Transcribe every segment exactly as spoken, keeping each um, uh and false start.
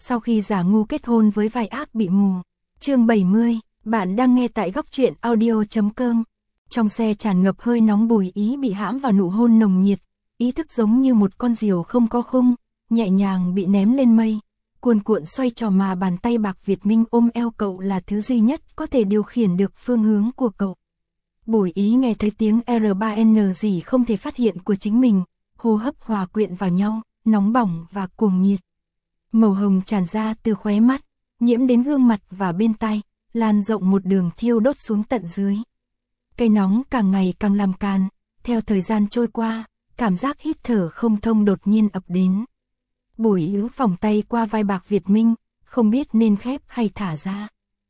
sau khi giả ngu kết hôn với vai ác bị mù. Chương bảy mươi, bạn đang nghe tại góc truyện audio chấm com. Trong xe tràn ngập hơi nóng, Bùi Ý bị hãm vào nụ hôn nồng nhiệt, ý thức giống như một con diều không có khung, nhẹ nhàng bị ném lên mây, cuồn cuộn xoay tròn, mà bàn tay Bạc Việt Minh ôm eo cậu là thứ duy nhất có thể điều khiển được phương hướng của cậu. Bùi Ý nghe thấy tiếng R ba N gì không thể phát hiện của chính mình, hô hấp hòa quyện vào nhau, nóng bỏng và cuồng nhiệt. Màu hồng tràn ra từ khóe mắt, nhiễm đến gương mặt và bên tai, lan rộng một đường thiêu đốt xuống tận dưới. Cây nóng càng ngày càng làm càn, theo thời gian trôi qua, cảm giác hít thở không thông đột nhiên ập đến. Bùi Ý vòng tay qua vai Bạc Việt Minh, không biết nên khép hay thả ra.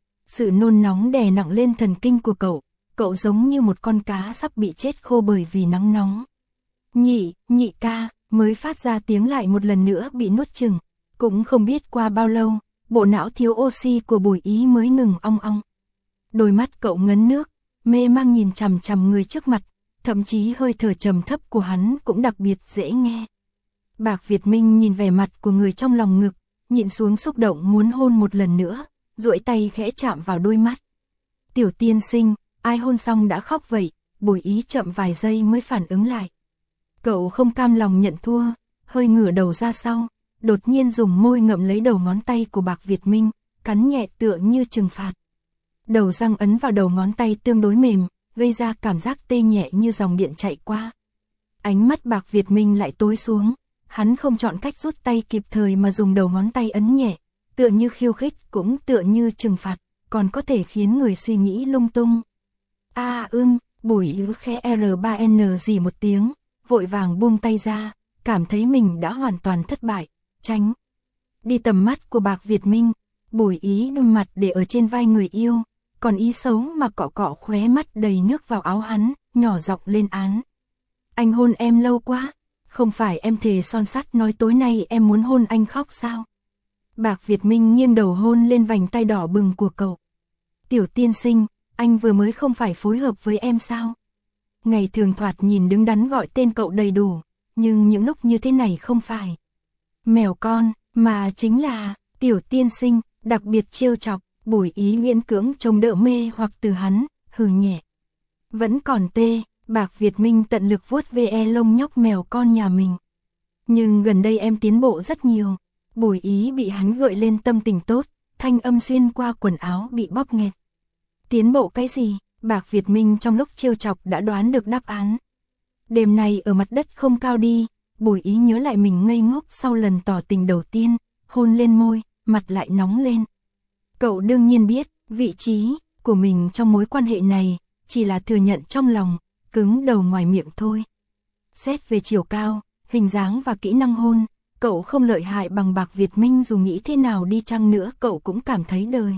Sự nôn nóng đè nặng lên thần kinh của cậu, cậu giống như một con cá sắp bị chết khô bởi vì nắng nóng. Nhị, nhị ca, mới phát ra tiếng lại một lần nữa bị nuốt chửng. Cũng không biết qua bao lâu, bộ não thiếu oxy của Bùi Ý mới ngừng ong ong. Đôi mắt cậu ngấn nước, mê mang nhìn chằm chằm người trước mặt, thậm chí hơi thở trầm thấp của hắn cũng đặc biệt dễ nghe. Bạc Việt Minh nhìn vẻ mặt của người trong lòng ngực, nhịn xuống xúc động muốn hôn một lần nữa, duỗi tay khẽ chạm vào đôi mắt. Tiểu tiên sinh, ai hôn xong đã khóc vậy? Bùi Ý chậm vài giây mới phản ứng lại. Cậu không cam lòng nhận thua, hơi ngửa đầu ra sau, đột nhiên dùng môi ngậm lấy đầu ngón tay của Bạc Việt Minh, cắn nhẹ tựa như trừng phạt. Đầu răng ấn vào đầu ngón tay tương đối mềm, gây ra cảm giác tê nhẹ như dòng điện chạy qua. Ánh mắt Bạc Việt Minh lại tối xuống, hắn không chọn cách rút tay kịp thời mà dùng đầu ngón tay ấn nhẹ, tựa như khiêu khích cũng tựa như trừng phạt, còn có thể khiến người suy nghĩ lung tung. A à, ưm, Bùi Ý khẽ R ba N gì một tiếng, vội vàng buông tay ra, cảm thấy mình đã hoàn toàn thất bại, tránh đi tầm mắt của Bạc Việt Minh. Bùi Ý đâm mặt để ở trên vai người yêu, còn ý xấu mà cọ cọ khóe mắt đầy nước vào áo hắn, nhỏ giọng lên án. Anh hôn em lâu quá, không phải em thề son sắt nói tối nay em muốn hôn anh khóc sao? Bạc Việt Minh nghiêng đầu hôn lên vành tay đỏ bừng của cậu. Tiểu tiên sinh, anh vừa mới không phải phối hợp với em sao? Ngày thường thoạt nhìn đứng đắn gọi tên cậu đầy đủ, nhưng những lúc như thế này không phải mèo con, mà chính là tiểu tiên sinh, đặc biệt trêu chọc. Bùi Ý miễn cưỡng chống đỡ mê hoặc từ hắn, hừ nhẹ. Vẫn còn tê. Bạc Việt Minh tận lực vuốt ve lông nhóc mèo con nhà mình. Nhưng gần đây em tiến bộ rất nhiều. Bùi Ý bị hắn gợi lên tâm tình tốt, thanh âm xuyên qua quần áo bị bóp nghẹt. Tiến bộ cái gì? Bạc Việt Minh trong lúc trêu chọc đã đoán được đáp án. Đêm nay ở mặt đất không cao đi. Bùi Ý nhớ lại mình ngây ngốc sau lần tỏ tình đầu tiên, hôn lên môi, mặt lại nóng lên. Cậu đương nhiên biết, vị trí của mình trong mối quan hệ này, chỉ là thừa nhận trong lòng, cứng đầu ngoài miệng thôi. Xét về chiều cao, hình dáng và kỹ năng hôn, cậu không lợi hại bằng Bạc Việt Minh, dù nghĩ thế nào đi chăng nữa cậu cũng cảm thấy đời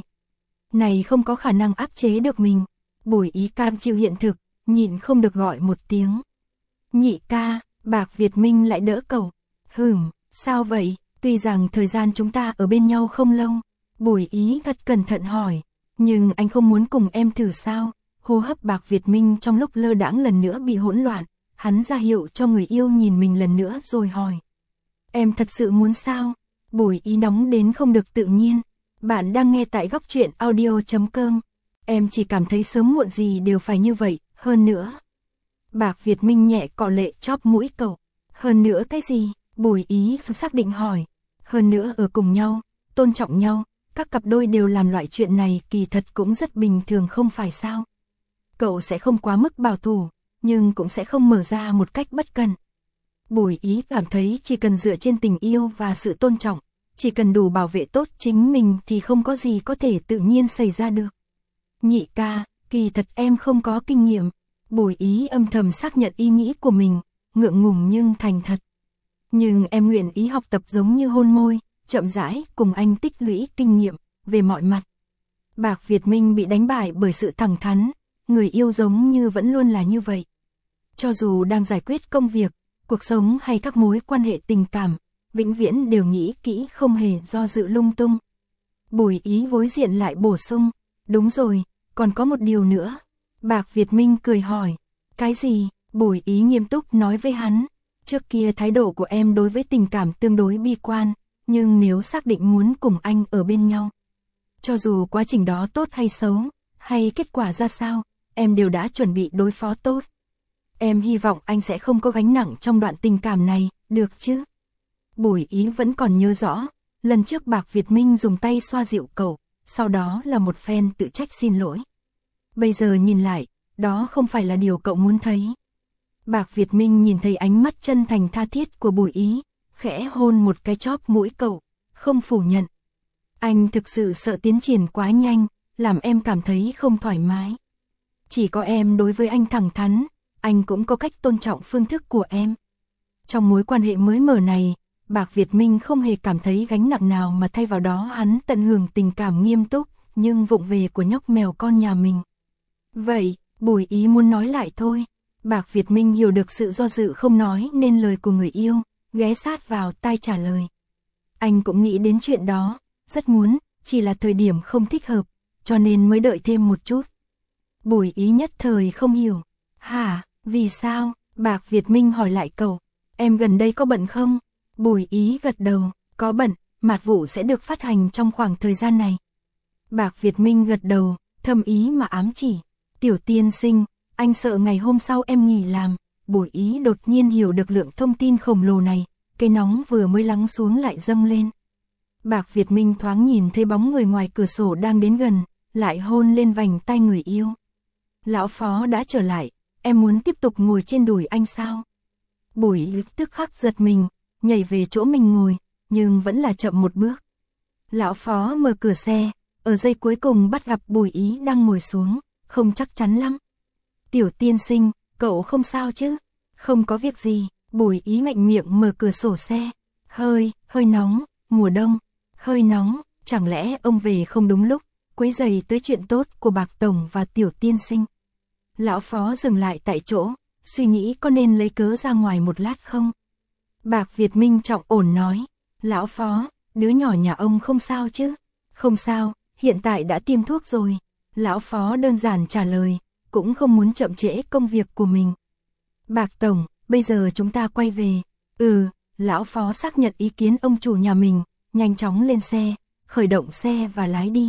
này không có khả năng áp chế được mình. Bùi Ý cam chịu hiện thực, nhịn không được gọi một tiếng. Nhị ca. Bạc Việt Minh lại đỡ cậu. Hửm, sao vậy? Tuy rằng thời gian chúng ta ở bên nhau không lâu. Bùi Ý thật cẩn thận hỏi. Nhưng anh không muốn cùng em thử sao? Hô hấp Bạc Việt Minh trong lúc lơ đãng lần nữa bị hỗn loạn. Hắn ra hiệu cho người yêu nhìn mình lần nữa rồi hỏi. Em thật sự muốn sao? Bùi Ý nóng đến không được tự nhiên. Bạn đang nghe tại góc truyện audio chấm com. Em chỉ cảm thấy sớm muộn gì đều phải như vậy, hơn nữa. Bạc Việt Minh nhẹ cọ lệ chóp mũi cậu. Hơn nữa cái gì? Bùi Ý xác định hỏi. Hơn nữa ở cùng nhau, tôn trọng nhau, các cặp đôi đều làm loại chuyện này kỳ thật cũng rất bình thường không phải sao? Cậu sẽ không quá mức bảo thủ, nhưng cũng sẽ không mở ra một cách bất cần. Bùi Ý cảm thấy chỉ cần dựa trên tình yêu và sự tôn trọng, chỉ cần đủ bảo vệ tốt chính mình thì không có gì có thể tự nhiên xảy ra được. Nhị ca, kỳ thật em không có kinh nghiệm. Bùi Ý âm thầm xác nhận ý nghĩ của mình, ngượng ngùng nhưng thành thật. Nhưng em nguyện ý học tập giống như hôn môi, chậm rãi cùng anh tích lũy kinh nghiệm về mọi mặt. Bạc Việt Minh bị đánh bại bởi sự thẳng thắn, người yêu giống như vẫn luôn là như vậy. Cho dù đang giải quyết công việc, cuộc sống hay các mối quan hệ tình cảm, vĩnh viễn đều nghĩ kỹ không hề do dự lung tung. Bùi Ý vối diện lại bổ sung, đúng rồi, còn có một điều nữa. Bạc Việt Minh cười hỏi, cái gì? Bùi Ý nghiêm túc nói với hắn, trước kia thái độ của em đối với tình cảm tương đối bi quan, nhưng nếu xác định muốn cùng anh ở bên nhau, cho dù quá trình đó tốt hay xấu, hay kết quả ra sao, em đều đã chuẩn bị đối phó tốt. Em hy vọng anh sẽ không có gánh nặng trong đoạn tình cảm này, được chứ? Bùi Ý vẫn còn nhớ rõ, lần trước Bạc Việt Minh dùng tay xoa dịu cậu, sau đó là một phen tự trách xin lỗi. Bây giờ nhìn lại, đó không phải là điều cậu muốn thấy. Bạc Việt Minh nhìn thấy ánh mắt chân thành tha thiết của Bùi Ý, khẽ hôn một cái chóp mũi cậu, không phủ nhận. Anh thực sự sợ tiến triển quá nhanh, làm em cảm thấy không thoải mái. Chỉ có em đối với anh thẳng thắn, anh cũng có cách tôn trọng phương thức của em. Trong mối quan hệ mới mở này, Bạc Việt Minh không hề cảm thấy gánh nặng nào mà thay vào đó hắn tận hưởng tình cảm nghiêm túc, nhưng vụng về của nhóc mèo con nhà mình. Vậy, Bùi Ý muốn nói lại thôi. Bạc Việt Minh hiểu được sự do dự không nói nên lời của người yêu, ghé sát vào tai trả lời. Anh cũng nghĩ đến chuyện đó, rất muốn, chỉ là thời điểm không thích hợp, cho nên mới đợi thêm một chút. Bùi Ý nhất thời không hiểu. Hả, vì sao? Bạc Việt Minh hỏi lại cậu. Em gần đây có bận không? Bùi Ý gật đầu, có bận, mạt vụ sẽ được phát hành trong khoảng thời gian này. Bạc Việt Minh gật đầu, thầm ý mà ám chỉ. Tiểu tiên sinh, anh sợ ngày hôm sau em nghỉ làm. Bùi Ý đột nhiên hiểu được lượng thông tin khổng lồ này, cái nóng vừa mới lắng xuống lại dâng lên. Bạc Việt Minh thoáng nhìn thấy bóng người ngoài cửa sổ đang đến gần, lại hôn lên vành tay người yêu. Lão Phó đã trở lại, em muốn tiếp tục ngồi trên đùi anh sao? Bùi Ý tức khắc giật mình, nhảy về chỗ mình ngồi, nhưng vẫn là chậm một bước. Lão Phó mở cửa xe, ở giây cuối cùng bắt gặp Bùi Ý đang ngồi xuống, không chắc chắn lắm. Tiểu tiên sinh, cậu không sao chứ? Không có việc gì. Bùi Ý ngạnh miệng mở cửa sổ xe. Hơi, hơi nóng, mùa đông, hơi nóng, chẳng lẽ ông về không đúng lúc, quấy rầy tới chuyện tốt của Bạc Tổng và Tiểu tiên sinh. Lão Phó dừng lại tại chỗ, suy nghĩ có nên lấy cớ ra ngoài một lát không? Bạc Việt Minh trọng ổn nói, Lão Phó, đứa nhỏ nhà ông không sao chứ? Không sao, hiện tại đã tiêm thuốc rồi. Lão Phó đơn giản trả lời, cũng không muốn chậm trễ công việc của mình. Bạc Tổng, bây giờ chúng ta quay về. Ừ, Lão Phó xác nhận ý kiến ông chủ nhà mình, nhanh chóng lên xe, khởi động xe và lái đi.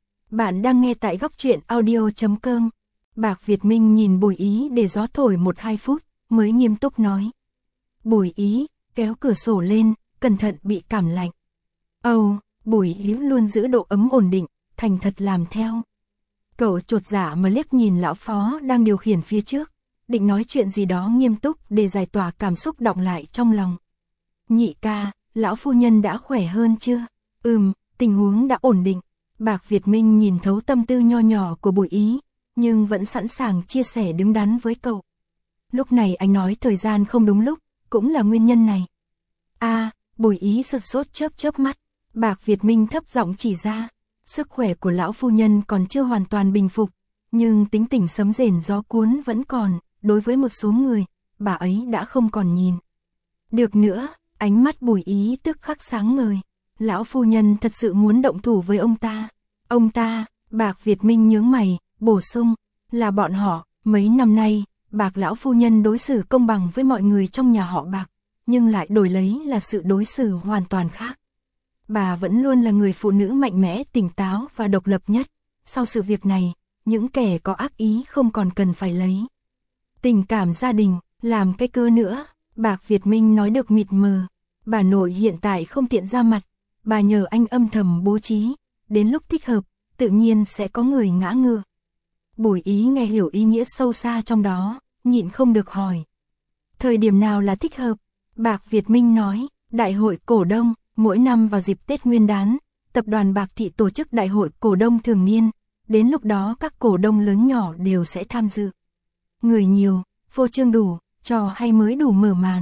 Bạn đang nghe tại góc truyện audio chấm com. Bạc Việt Minh nhìn Bùi Ý để gió thổi một hai phút, mới nghiêm túc nói. Bùi Ý, kéo cửa sổ lên, cẩn thận bị cảm lạnh. Âu, oh, Bùi Ý luôn giữ độ ấm ổn định, thành thật làm theo. Cậu chột dạ mà liếc nhìn Lão Phó đang điều khiển phía trước, định nói chuyện gì đó nghiêm túc để giải tỏa cảm xúc đọng lại trong lòng. Nhị ca, Lão phu nhân đã khỏe hơn chưa? Ừm, tình huống đã ổn định. Bạc Việt Minh nhìn thấu tâm tư nho nhỏ của Bùi Ý, nhưng vẫn sẵn sàng chia sẻ đứng đắn với cậu. Lúc này anh nói thời gian không đúng lúc, cũng là nguyên nhân này. A, à, Bùi Ý sực sốt chớp chớp mắt. Bạc Việt Minh thấp giọng chỉ ra, sức khỏe của lão phu nhân còn chưa hoàn toàn bình phục, nhưng tính tình sấm rền gió cuốn vẫn còn, đối với một số người, bà ấy đã không còn nhìn. Được nữa, ánh mắt Bùi Ý tức khắc sáng ngời, lão phu nhân thật sự muốn động thủ với ông ta. Ông ta, Bạc Việt Minh nhướng mày, bổ sung, là bọn họ, mấy năm nay, Bạc lão phu nhân đối xử công bằng với mọi người trong nhà họ Bạc, nhưng lại đổi lấy là sự đối xử hoàn toàn khác. Bà vẫn luôn là người phụ nữ mạnh mẽ, tỉnh táo và độc lập nhất. Sau sự việc này, những kẻ có ác ý không còn cần phải lấy tình cảm gia đình, làm cái cơ nữa. Bạc Việt Minh nói được mịt mờ. Bà nội hiện tại không tiện ra mặt, bà nhờ anh âm thầm bố trí, đến lúc thích hợp, tự nhiên sẽ có người ngã ngựa. Bùi Ý nghe hiểu ý nghĩa sâu xa trong đó, nhịn không được hỏi. Thời điểm nào là thích hợp? Bạc Việt Minh nói, đại hội cổ đông. Mỗi năm vào dịp Tết Nguyên đán, tập đoàn Bạc Thị tổ chức đại hội cổ đông thường niên, đến lúc đó các cổ đông lớn nhỏ đều sẽ tham dự. Người nhiều, phô trương đủ, trò hay mới đủ mở màn.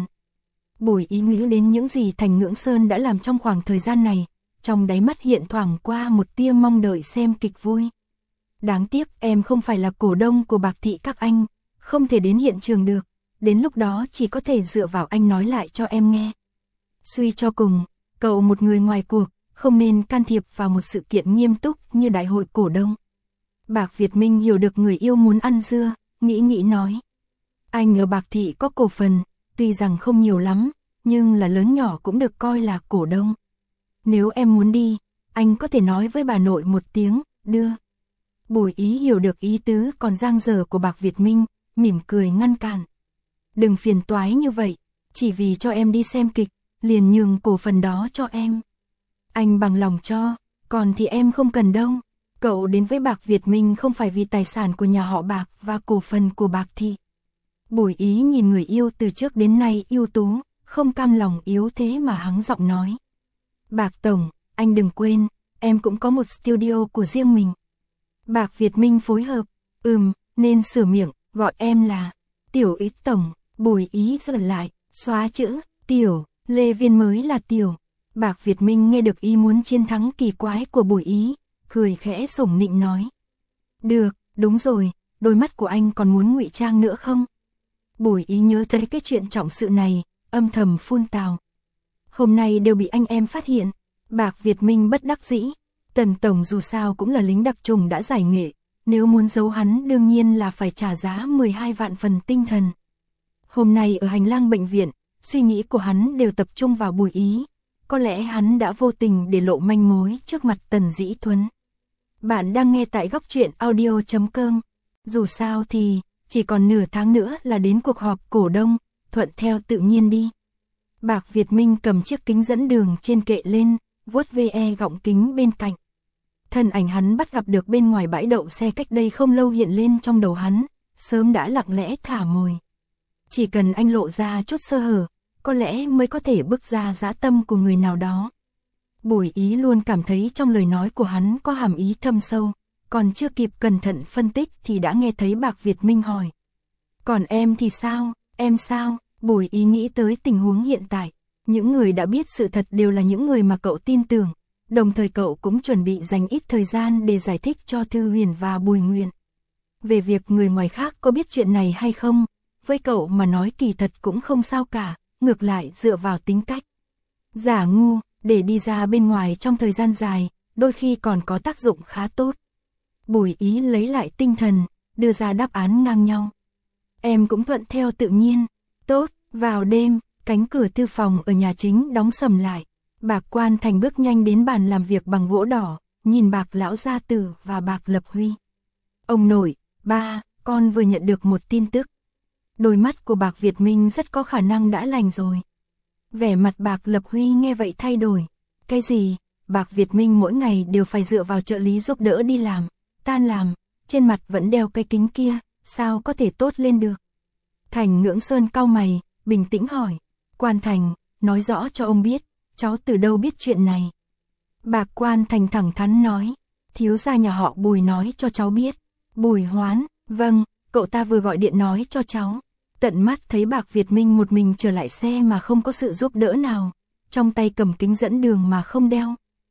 Bùi Ý nghĩ đến những gì Thành Ngưỡng Sơn đã làm trong khoảng thời gian này, trong đáy mắt hiện thoảng qua một tia mong đợi xem kịch vui. Đáng tiếc em không phải là cổ đông của Bạc Thị các anh, không thể đến hiện trường được, đến lúc đó chỉ có thể dựa vào anh nói lại cho em nghe. Suy cho cùng, cậu một người ngoài cuộc, không nên can thiệp vào một sự kiện nghiêm túc như đại hội cổ đông. Bạc Việt Minh hiểu được người yêu muốn ăn dưa, nghĩ nghĩ nói. Anh ở Bạc Thị có cổ phần, tuy rằng không nhiều lắm, nhưng là lớn nhỏ cũng được coi là cổ đông. Nếu em muốn đi, anh có thể nói với bà nội một tiếng, đưa. Bùi Ý hiểu được ý tứ còn dang dở của Bạc Việt Minh, mỉm cười ngăn cản. Đừng phiền toái như vậy, chỉ vì cho em đi xem kịch, liền nhường cổ phần đó cho em. Anh bằng lòng cho, còn thì em không cần đâu. Cậu đến với Bạc Việt Minh không phải vì tài sản của nhà họ Bạc và cổ phần của Bạc Thị. Bùi Ý nhìn người yêu từ trước đến nay ưu tú, không cam lòng yếu thế mà hắng giọng nói. Bạc Tổng, anh đừng quên, em cũng có một studio của riêng mình. Bạc Việt Minh phối hợp, ừm, nên sửa miệng, gọi em là Tiểu Ý Tổng. Bùi Ý giật lại, xóa chữ, Tiểu, Lê Viên mới là Tiểu. Bạc Việt Minh nghe được ý muốn chiến thắng kỳ quái của Bùi Ý, cười khẽ sủng nịnh nói. Được, đúng rồi, đôi mắt của anh còn muốn ngụy trang nữa không? Bùi Ý nhớ tới cái chuyện trọng sự này, âm thầm phun tào. Hôm nay đều bị anh em phát hiện. Bạc Việt Minh bất đắc dĩ. Tần Tổng dù sao cũng là lính đặc trùng đã giải nghệ, nếu muốn giấu hắn đương nhiên là phải trả giá mười hai vạn phần tinh thần. Hôm nay ở hành lang bệnh viện, suy nghĩ của hắn đều tập trung vào Bùi Ý. Có lẽ hắn đã vô tình để lộ manh mối trước mặt Tần Dĩ Thuấn. Bạn đang nghe tại góc truyện audio chấm com. Dù sao thì, chỉ còn nửa tháng nữa là đến cuộc họp cổ đông, thuận theo tự nhiên đi. Bạc Việt Minh cầm chiếc kính dẫn đường trên kệ lên, vuốt ve gọng kính bên cạnh. Thân ảnh hắn bắt gặp được bên ngoài bãi đậu xe cách đây không lâu hiện lên trong đầu hắn, sớm đã lặng lẽ thả mồi. Chỉ cần anh lộ ra chút sơ hở, có lẽ mới có thể bước ra dã tâm của người nào đó. Bùi Ý luôn cảm thấy trong lời nói của hắn có hàm ý thâm sâu, còn chưa kịp cẩn thận phân tích thì đã nghe thấy Bạc Việt Minh hỏi. Còn em thì sao, em sao? Bùi Ý nghĩ tới tình huống hiện tại, những người đã biết sự thật đều là những người mà cậu tin tưởng, đồng thời cậu cũng chuẩn bị dành ít thời gian để giải thích cho Thư Huyền và Bùi Nguyện. Về việc người ngoài khác có biết chuyện này hay không, với cậu mà nói kỳ thật cũng không sao cả, ngược lại dựa vào tính cách giả ngu, để đi ra bên ngoài trong thời gian dài, đôi khi còn có tác dụng khá tốt. Bùi Ý lấy lại tinh thần, đưa ra đáp án ngang nhau. Em cũng thuận theo tự nhiên. Tốt, vào đêm, cánh cửa thư phòng ở nhà chính đóng sầm lại. Bạc Quan Thành bước nhanh đến bàn làm việc bằng gỗ đỏ, nhìn Bạc Lão Gia Tử và Bạc Lập Huy. Ông nội, ba, con vừa nhận được một tin tức. Đôi mắt của Bạc Việt Minh rất có khả năng đã lành rồi. Vẻ mặt Bạc Lập Huy nghe vậy thay đổi. Cái gì? Bạc Việt Minh mỗi ngày đều phải dựa vào trợ lý giúp đỡ đi làm, tan làm, trên mặt vẫn đeo cái kính kia, sao có thể tốt lên được? Thành Ngưỡng Sơn cau mày, bình tĩnh hỏi. Quan Thành, nói rõ cho ông biết, cháu từ đâu biết chuyện này? Bạc Quan Thành thẳng thắn nói, thiếu gia nhà họ Bùi nói cho cháu biết. Bùi Hoán, vâng, cậu ta vừa gọi điện nói cho cháu. Tận mắt thấy Bạc Việt Minh một mình trở lại xe mà không có sự giúp đỡ nào, trong tay cầm kính dẫn đường mà không đeo.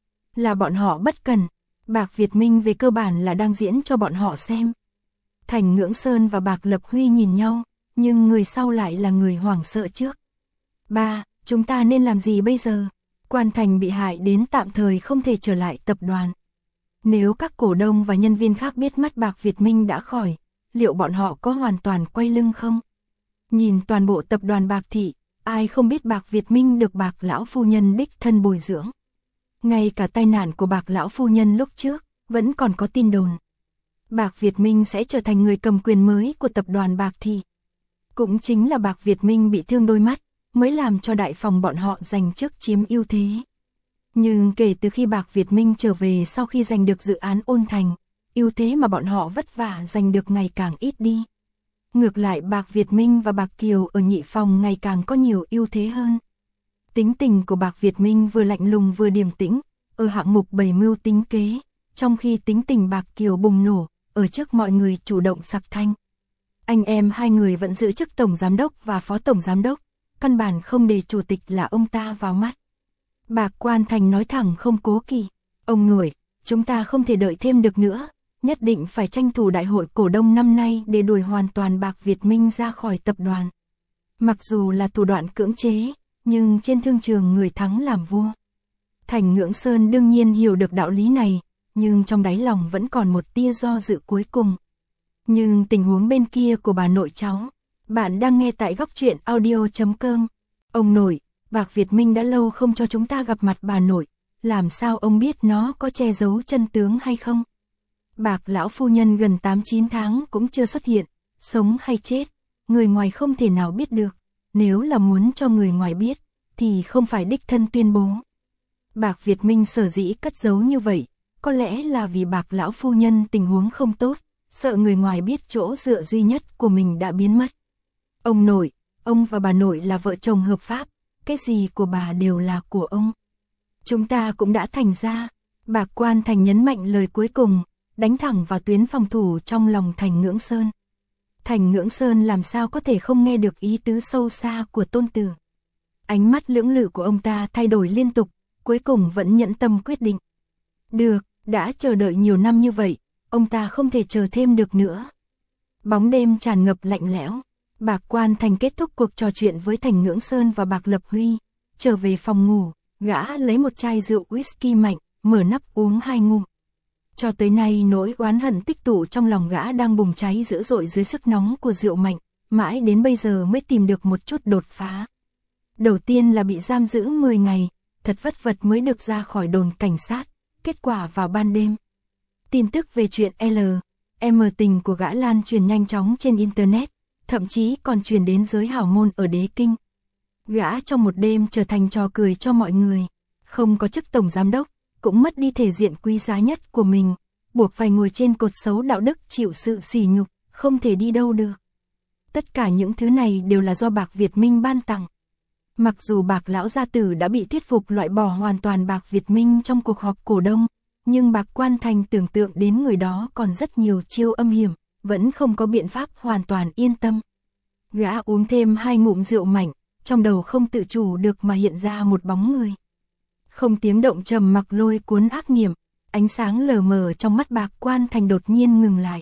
Là bọn họ bất cẩn, Bạc Việt Minh về cơ bản là đang diễn cho bọn họ xem. Thành Ngưỡng Sơn và Bạc Lập Huy nhìn nhau, nhưng người sau lại là người hoảng sợ trước. Ba, chúng ta nên làm gì bây giờ? Quan Thành bị hại đến tạm thời không thể trở lại tập đoàn. Nếu các cổ đông và nhân viên khác biết mắt Bạc Việt Minh đã khỏi, liệu bọn họ có hoàn toàn quay lưng không? Nhìn toàn bộ tập đoàn Bạc Thị, ai không biết Bạc Việt Minh được Bạc Lão Phu Nhân đích thân bồi dưỡng. Ngay cả tai nạn của Bạc Lão Phu Nhân lúc trước, vẫn còn có tin đồn. Bạc Việt Minh sẽ trở thành người cầm quyền mới của tập đoàn Bạc Thị. Cũng chính là Bạc Việt Minh bị thương đôi mắt, mới làm cho đại phòng bọn họ giành chức chiếm ưu thế. Nhưng kể từ khi Bạc Việt Minh trở về sau khi giành được dự án Ôn Thành, ưu thế mà bọn họ vất vả giành được ngày càng ít đi. Ngược lại Bạc Việt Minh và Bạc Kiều ở nhị phòng ngày càng có nhiều ưu thế hơn. Tính tình của Bạc Việt Minh vừa lạnh lùng vừa điềm tĩnh, ở hạng mục bày mưu tính kế, trong khi tính tình Bạc Kiều bùng nổ, ở trước mọi người chủ động sặc thanh. Anh em hai người vẫn giữ chức tổng giám đốc và phó tổng giám đốc, căn bản không để chủ tịch là ông ta vào mắt. Bạc Quan Thành nói thẳng không cố kỵ, ông nội, chúng ta không thể đợi thêm được nữa, nhất định phải tranh thủ đại hội cổ đông năm nay để đuổi hoàn toàn Bạc Việt Minh ra khỏi tập đoàn. Mặc dù là thủ đoạn cưỡng chế, nhưng trên thương trường người thắng làm vua. Thành Ngưỡng Sơn đương nhiên hiểu được đạo lý này, nhưng trong đáy lòng vẫn còn một tia do dự cuối cùng. Nhưng tình huống bên kia của bà nội cháu, bạn đang nghe tại góc truyện audio chấm com. Ông nội, Bạc Việt Minh đã lâu không cho chúng ta gặp mặt bà nội, làm sao ông biết nó có che giấu chân tướng hay không? Bạc lão phu nhân gần tám chín tháng cũng chưa xuất hiện, sống hay chết, người ngoài không thể nào biết được, nếu là muốn cho người ngoài biết, thì không phải đích thân tuyên bố. Bạc Việt Minh sở dĩ cất giấu như vậy, có lẽ là vì bạc lão phu nhân tình huống không tốt, sợ người ngoài biết chỗ dựa duy nhất của mình đã biến mất. Ông nội, ông và bà nội là vợ chồng hợp pháp, cái gì của bà đều là của ông. Chúng ta cũng đã thành ra, Bạc Quan Thành nhấn mạnh lời cuối cùng, đánh thẳng vào tuyến phòng thủ trong lòng Thành Ngưỡng Sơn. Thành Ngưỡng Sơn làm sao có thể không nghe được ý tứ sâu xa của Tôn Tử. Ánh mắt lưỡng lự của ông ta thay đổi liên tục, cuối cùng vẫn nhẫn tâm quyết định. Được, đã chờ đợi nhiều năm như vậy, ông ta không thể chờ thêm được nữa. Bóng đêm tràn ngập lạnh lẽo, Bạc Quan Thành kết thúc cuộc trò chuyện với Thành Ngưỡng Sơn và Bạc Lập Huy, trở về phòng ngủ, gã lấy một chai rượu whisky mạnh, mở nắp uống hai ngụm. Cho tới nay nỗi oán hận tích tụ trong lòng gã đang bùng cháy dữ dội dưới sức nóng của rượu mạnh, mãi đến bây giờ mới tìm được một chút đột phá. Đầu tiên là bị giam giữ mười ngày, thật vất vật mới được ra khỏi đồn cảnh sát, kết quả vào ban đêm. Tin tức về chuyện L, M tình của gã lan truyền nhanh chóng trên Internet, thậm chí còn truyền đến giới hào môn ở Đế Kinh. Gã trong một đêm trở thành trò cười cho mọi người, không có chức tổng giám đốc, cũng mất đi thể diện quý giá nhất của mình, buộc phải ngồi trên cột xấu đạo đức chịu sự sỉ nhục, không thể đi đâu được. Tất cả những thứ này đều là do Bạc Việt Minh ban tặng. Mặc dù Bạc lão gia tử đã bị thuyết phục loại bỏ hoàn toàn Bạc Việt Minh trong cuộc họp cổ đông, nhưng Bạc Quan Thành tưởng tượng đến người đó còn rất nhiều chiêu âm hiểm, vẫn không có biện pháp hoàn toàn yên tâm. Gã uống thêm hai ngụm rượu mạnh, trong đầu không tự chủ được mà hiện ra một bóng người. Không tiếng động trầm mặc lôi cuốn ác nghiệm, ánh sáng lờ mờ trong mắt Bạc Quan Thành đột nhiên ngừng lại.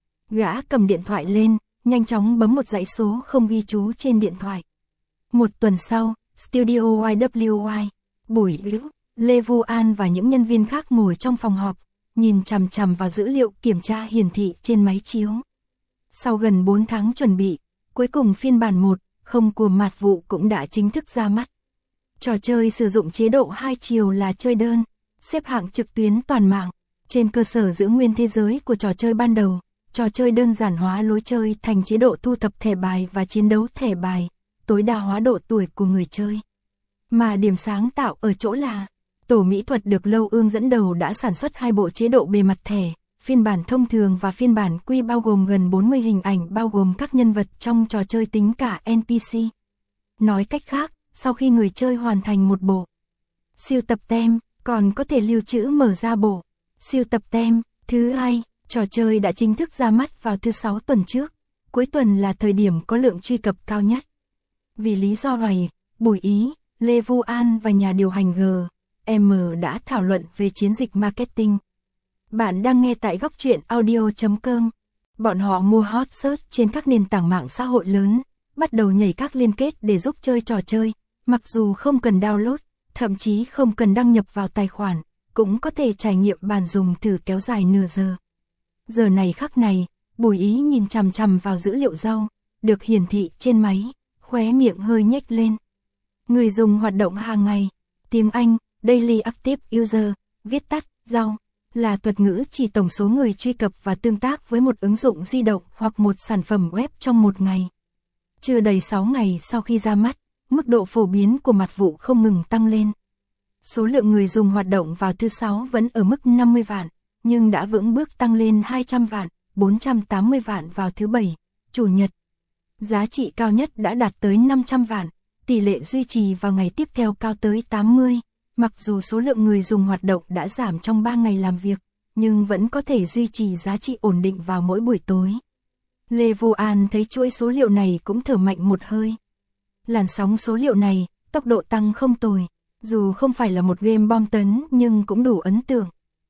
Gã cầm điện thoại lên, nhanh chóng bấm một dãy số không ghi chú trên điện thoại. Một tuần sau, Studio Y W Y, Bùi Hữu, Lê Vu An và những nhân viên khác ngồi trong phòng họp, nhìn chằm chằm vào dữ liệu kiểm tra hiển thị trên máy chiếu. Sau gần bốn tháng chuẩn bị, cuối cùng phiên bản một, không của mạt vụ cũng đã chính thức ra mắt. Trò chơi sử dụng chế độ hai chiều là chơi đơn, xếp hạng trực tuyến toàn mạng, trên cơ sở giữ nguyên thế giới của trò chơi ban đầu, trò chơi đơn giản hóa lối chơi thành chế độ thu thập thẻ bài và chiến đấu thẻ bài, tối đa hóa độ tuổi của người chơi. Mà điểm sáng tạo ở chỗ là, tổ mỹ thuật được Lâu Ương dẫn đầu đã sản xuất hai bộ chế độ bề mặt thẻ, phiên bản thông thường và phiên bản quy bao gồm gần bốn mươi hình ảnh bao gồm các nhân vật trong trò chơi tính cả en pê xê. Nói cách khác, sau khi người chơi hoàn thành một bộ siêu tập tem, còn có thể lưu trữ mở ra bộ siêu tập tem. Thứ hai, trò chơi đã chính thức ra mắt vào thứ sáu tuần trước, cuối tuần là thời điểm có lượng truy cập cao nhất. Vì lý do này, Bùi Ý, Lê Vu An và nhà điều hành G M đã thảo luận về chiến dịch marketing. Bạn đang nghe tại góc truyện audio chấm com. Bọn họ mua hot search trên các nền tảng mạng xã hội lớn, bắt đầu nhảy các liên kết để giúp chơi trò chơi, mặc dù không cần download, thậm chí không cần đăng nhập vào tài khoản, cũng có thể trải nghiệm bàn dùng thử kéo dài nửa giờ. Giờ này khắc này, Bùi Ý nhìn chằm chằm vào dữ liệu rau, được hiển thị trên máy, khóe miệng hơi nhếch lên. Người dùng hoạt động hàng ngày, tiếng Anh, Daily Active User, viết tắt, rau, là thuật ngữ chỉ tổng số người truy cập và tương tác với một ứng dụng di động hoặc một sản phẩm web trong một ngày. Chưa đầy sáu ngày sau khi ra mắt, mức độ phổ biến của mạt vụ không ngừng tăng lên. Số lượng người dùng hoạt động vào thứ sáu vẫn ở mức năm mươi vạn, nhưng đã vững bước tăng lên hai trăm vạn, bốn trăm tám mươi vạn vào thứ bảy, chủ nhật. Giá trị cao nhất đã đạt tới năm trăm vạn, tỷ lệ duy trì vào ngày tiếp theo cao tới tám mươi. Mặc dù số lượng người dùng hoạt động đã giảm trong ba ngày làm việc, nhưng vẫn có thể duy trì giá trị ổn định vào mỗi buổi tối. Lê Vu An thấy chuỗi số liệu này cũng thở mạnh một hơi. Làn sóng số liệu này, tốc độ tăng không tồi, dù không phải là một game bom tấn nhưng cũng đủ ấn tượng.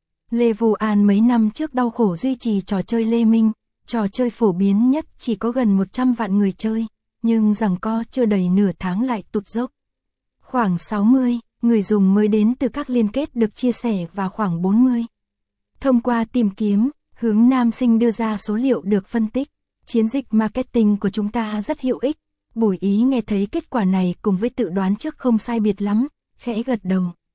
Lê Vu An mấy năm trước đau khổ duy trì trò chơi Lê Minh, trò chơi phổ biến nhất chỉ có gần một trăm vạn người chơi, nhưng giằng co chưa đầy nửa tháng lại tụt dốc. Khoảng sáu mươi, người dùng mới đến từ các liên kết được chia sẻ và khoảng bốn mươi. Thông qua tìm kiếm, Hướng Nam Sinh đưa ra số liệu được phân tích. Chiến dịch marketing của chúng ta rất hữu ích. Bùi Ý nghe thấy kết quả này cùng với tự đoán trước không sai biệt lắm, khẽ gật đầu.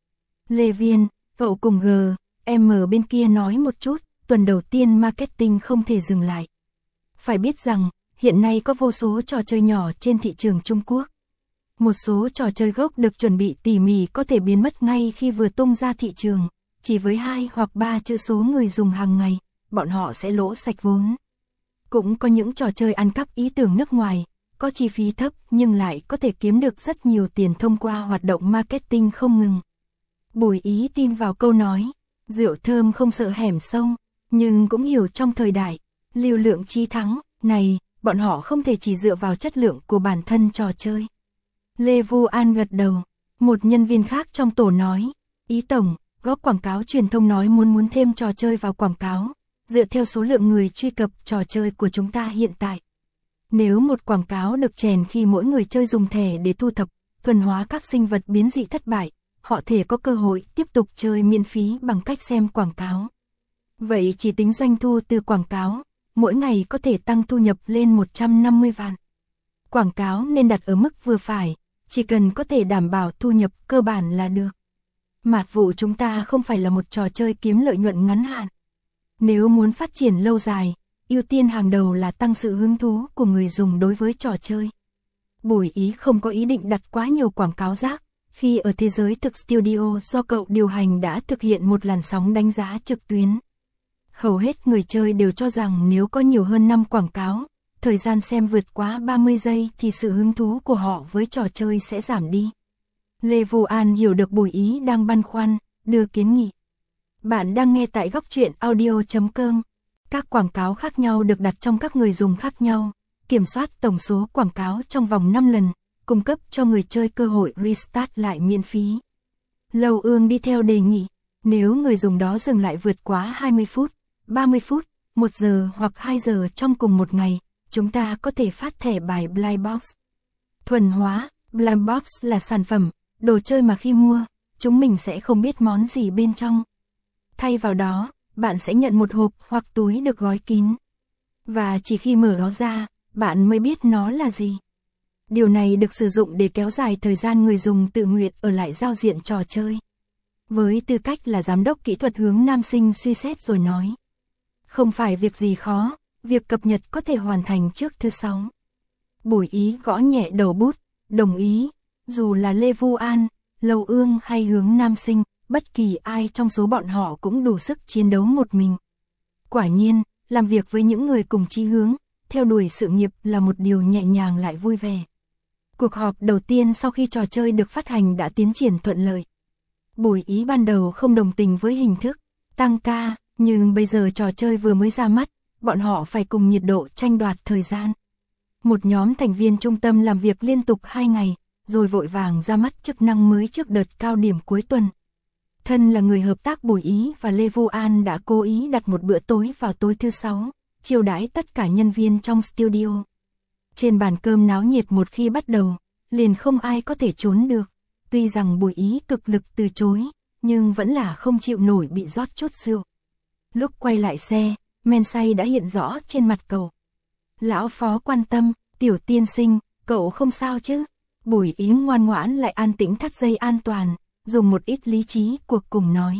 Lê Viên, cậu cùng G, M bên kia nói một chút, tuần đầu tiên marketing không thể dừng lại. Phải biết rằng, hiện nay có vô số trò chơi nhỏ trên thị trường Trung Quốc. Một số trò chơi gốc được chuẩn bị tỉ mỉ có thể biến mất ngay khi vừa tung ra thị trường, chỉ với hai hoặc ba chữ số người dùng hàng ngày, bọn họ sẽ lỗ sạch vốn. Cũng có những trò chơi ăn cắp ý tưởng nước ngoài, có chi phí thấp nhưng lại có thể kiếm được rất nhiều tiền thông qua hoạt động marketing không ngừng. Bùi Ý tin vào câu nói, rượu thơm không sợ hẻm sâu, nhưng cũng hiểu trong thời đại, lưu lượng chí thắng, này, bọn họ không thể chỉ dựa vào chất lượng của bản thân trò chơi. Lê Vu An gật đầu, một nhân viên khác trong tổ nói, Ý tổng, góp quảng cáo truyền thông nói muốn muốn thêm trò chơi vào quảng cáo, dựa theo số lượng người truy cập trò chơi của chúng ta hiện tại. Nếu một quảng cáo được chèn khi mỗi người chơi dùng thẻ để thu thập, thuần hóa các sinh vật biến dị thất bại, họ thể có cơ hội tiếp tục chơi miễn phí bằng cách xem quảng cáo. Vậy chỉ tính doanh thu từ quảng cáo, mỗi ngày có thể tăng thu nhập lên một trăm năm mươi vạn. Quảng cáo nên đặt ở mức vừa phải, chỉ cần có thể đảm bảo thu nhập cơ bản là được. Mạt vụ chúng ta không phải là một trò chơi kiếm lợi nhuận ngắn hạn. Nếu muốn phát triển lâu dài, ưu tiên hàng đầu là tăng sự hứng thú của người dùng đối với trò chơi. Bùi Ý không có ý định đặt quá nhiều quảng cáo rác, khi ở thế giới thực studio do cậu điều hành đã thực hiện một làn sóng đánh giá trực tuyến. Hầu hết người chơi đều cho rằng nếu có nhiều hơn năm quảng cáo, thời gian xem vượt quá ba mươi giây thì sự hứng thú của họ với trò chơi sẽ giảm đi. Lê Vu An hiểu được Bùi Ý đang băn khoăn, đưa kiến nghị. Bạn đang nghe tại góc truyện audio chấm com. Các quảng cáo khác nhau được đặt trong các người dùng khác nhau, kiểm soát tổng số quảng cáo trong vòng năm lần, cung cấp cho người chơi cơ hội restart lại miễn phí. Lâu Ương đi theo đề nghị, nếu người dùng đó dừng lại vượt quá hai mươi phút, ba mươi phút, một giờ hoặc hai giờ trong cùng một ngày, chúng ta có thể phát thẻ bài Blind Box. Thuần hóa, Blind Box là sản phẩm, đồ chơi mà khi mua, chúng mình sẽ không biết món gì bên trong. Thay vào đó, bạn sẽ nhận một hộp hoặc túi được gói kín. Và chỉ khi mở nó ra, bạn mới biết nó là gì. Điều này được sử dụng để kéo dài thời gian người dùng tự nguyện ở lại giao diện trò chơi. Với tư cách là giám đốc kỹ thuật hướng nam sinh suy xét rồi nói. Không phải việc gì khó, việc cập nhật có thể hoàn thành trước thứ sáu. Bùi Ý gõ nhẹ đầu bút, đồng ý, dù là Lê Vu An, Lâu Ương hay hướng nam sinh, bất kỳ ai trong số bọn họ cũng đủ sức chiến đấu một mình. Quả nhiên, làm việc với những người cùng chí hướng, theo đuổi sự nghiệp là một điều nhẹ nhàng lại vui vẻ. Cuộc họp đầu tiên sau khi trò chơi được phát hành đã tiến triển thuận lợi. Bùi Ý ban đầu không đồng tình với hình thức tăng ca, nhưng bây giờ trò chơi vừa mới ra mắt, bọn họ phải cùng nhiệt độ tranh đoạt thời gian. Một nhóm thành viên trung tâm làm việc liên tục hai ngày, rồi vội vàng ra mắt chức năng mới trước đợt cao điểm cuối tuần. Thân là người hợp tác Bùi Ý và Lê Vu An đã cố ý đặt một bữa tối vào tối thứ sáu, chiêu đãi tất cả nhân viên trong studio. Trên bàn cơm náo nhiệt một khi bắt đầu, liền không ai có thể trốn được. Tuy rằng Bùi Ý cực lực từ chối, nhưng vẫn là không chịu nổi bị rót chút rượu. Lúc quay lại xe, men say đã hiện rõ trên mặt cậu. Lão Phó quan tâm, Tiểu tiên sinh, cậu không sao chứ? Bùi Ý ngoan ngoãn lại an tĩnh thắt dây an toàn, dùng một ít lý trí cuộc cùng nói.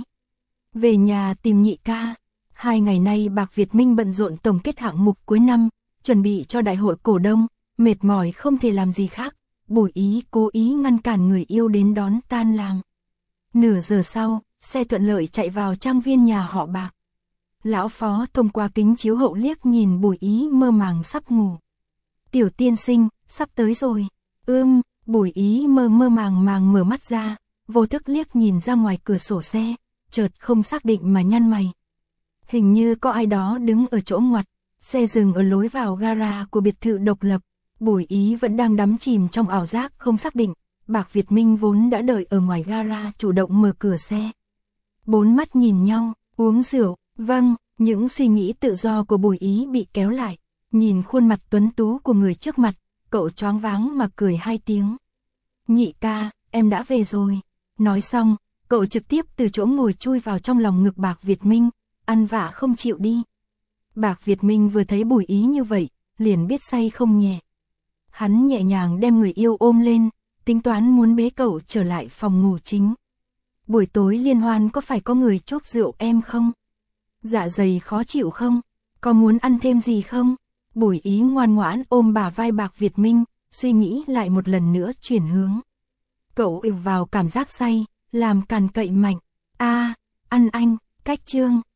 Về nhà tìm nhị ca. Hai ngày nay Bạc Việt Minh bận rộn tổng kết hạng mục cuối năm, chuẩn bị cho đại hội cổ đông, mệt mỏi không thể làm gì khác. Bùi Ý cố ý ngăn cản người yêu đến đón tan làm. Nửa giờ sau, xe thuận lợi chạy vào trang viên nhà họ Bạc. Lão Phó thông qua kính chiếu hậu liếc nhìn Bùi Ý mơ màng sắp ngủ. Tiểu tiên sinh, sắp tới rồi. Ưm, Bùi Ý mơ mơ màng màng mở mắt ra, vô thức liếc nhìn ra ngoài cửa sổ xe, chợt không xác định mà nhăn mày. Hình như có ai đó đứng ở chỗ ngoặt, xe dừng ở lối vào gara của biệt thự độc lập. Bùi Ý vẫn đang đắm chìm trong ảo giác không xác định, Bạc Việt Minh vốn đã đợi ở ngoài gara chủ động mở cửa xe. Bốn mắt nhìn nhau, uống rượu, vâng, những suy nghĩ tự do của Bùi Ý bị kéo lại, nhìn khuôn mặt tuấn tú của người trước mặt, cậu choáng váng mà cười hai tiếng. Nhị ca, em đã về rồi. Nói xong, cậu trực tiếp từ chỗ ngồi chui vào trong lòng ngực Bạc Việt Minh, ăn vạ không chịu đi. Bạc Việt Minh vừa thấy Bùi Ý như vậy, liền biết say không nhẹ. Hắn nhẹ nhàng đem người yêu ôm lên, tính toán muốn bế cậu trở lại phòng ngủ chính. Buổi tối liên hoan có phải có người chốc rượu em không? Dạ dày khó chịu không? Có muốn ăn thêm gì không? Bùi Ý ngoan ngoãn ôm bả vai Bạc Việt Minh, suy nghĩ lại một lần nữa chuyển hướng. Cậu ỉu vào cảm giác say, làm càn cậy mạnh. A, ăn anh, cách trương.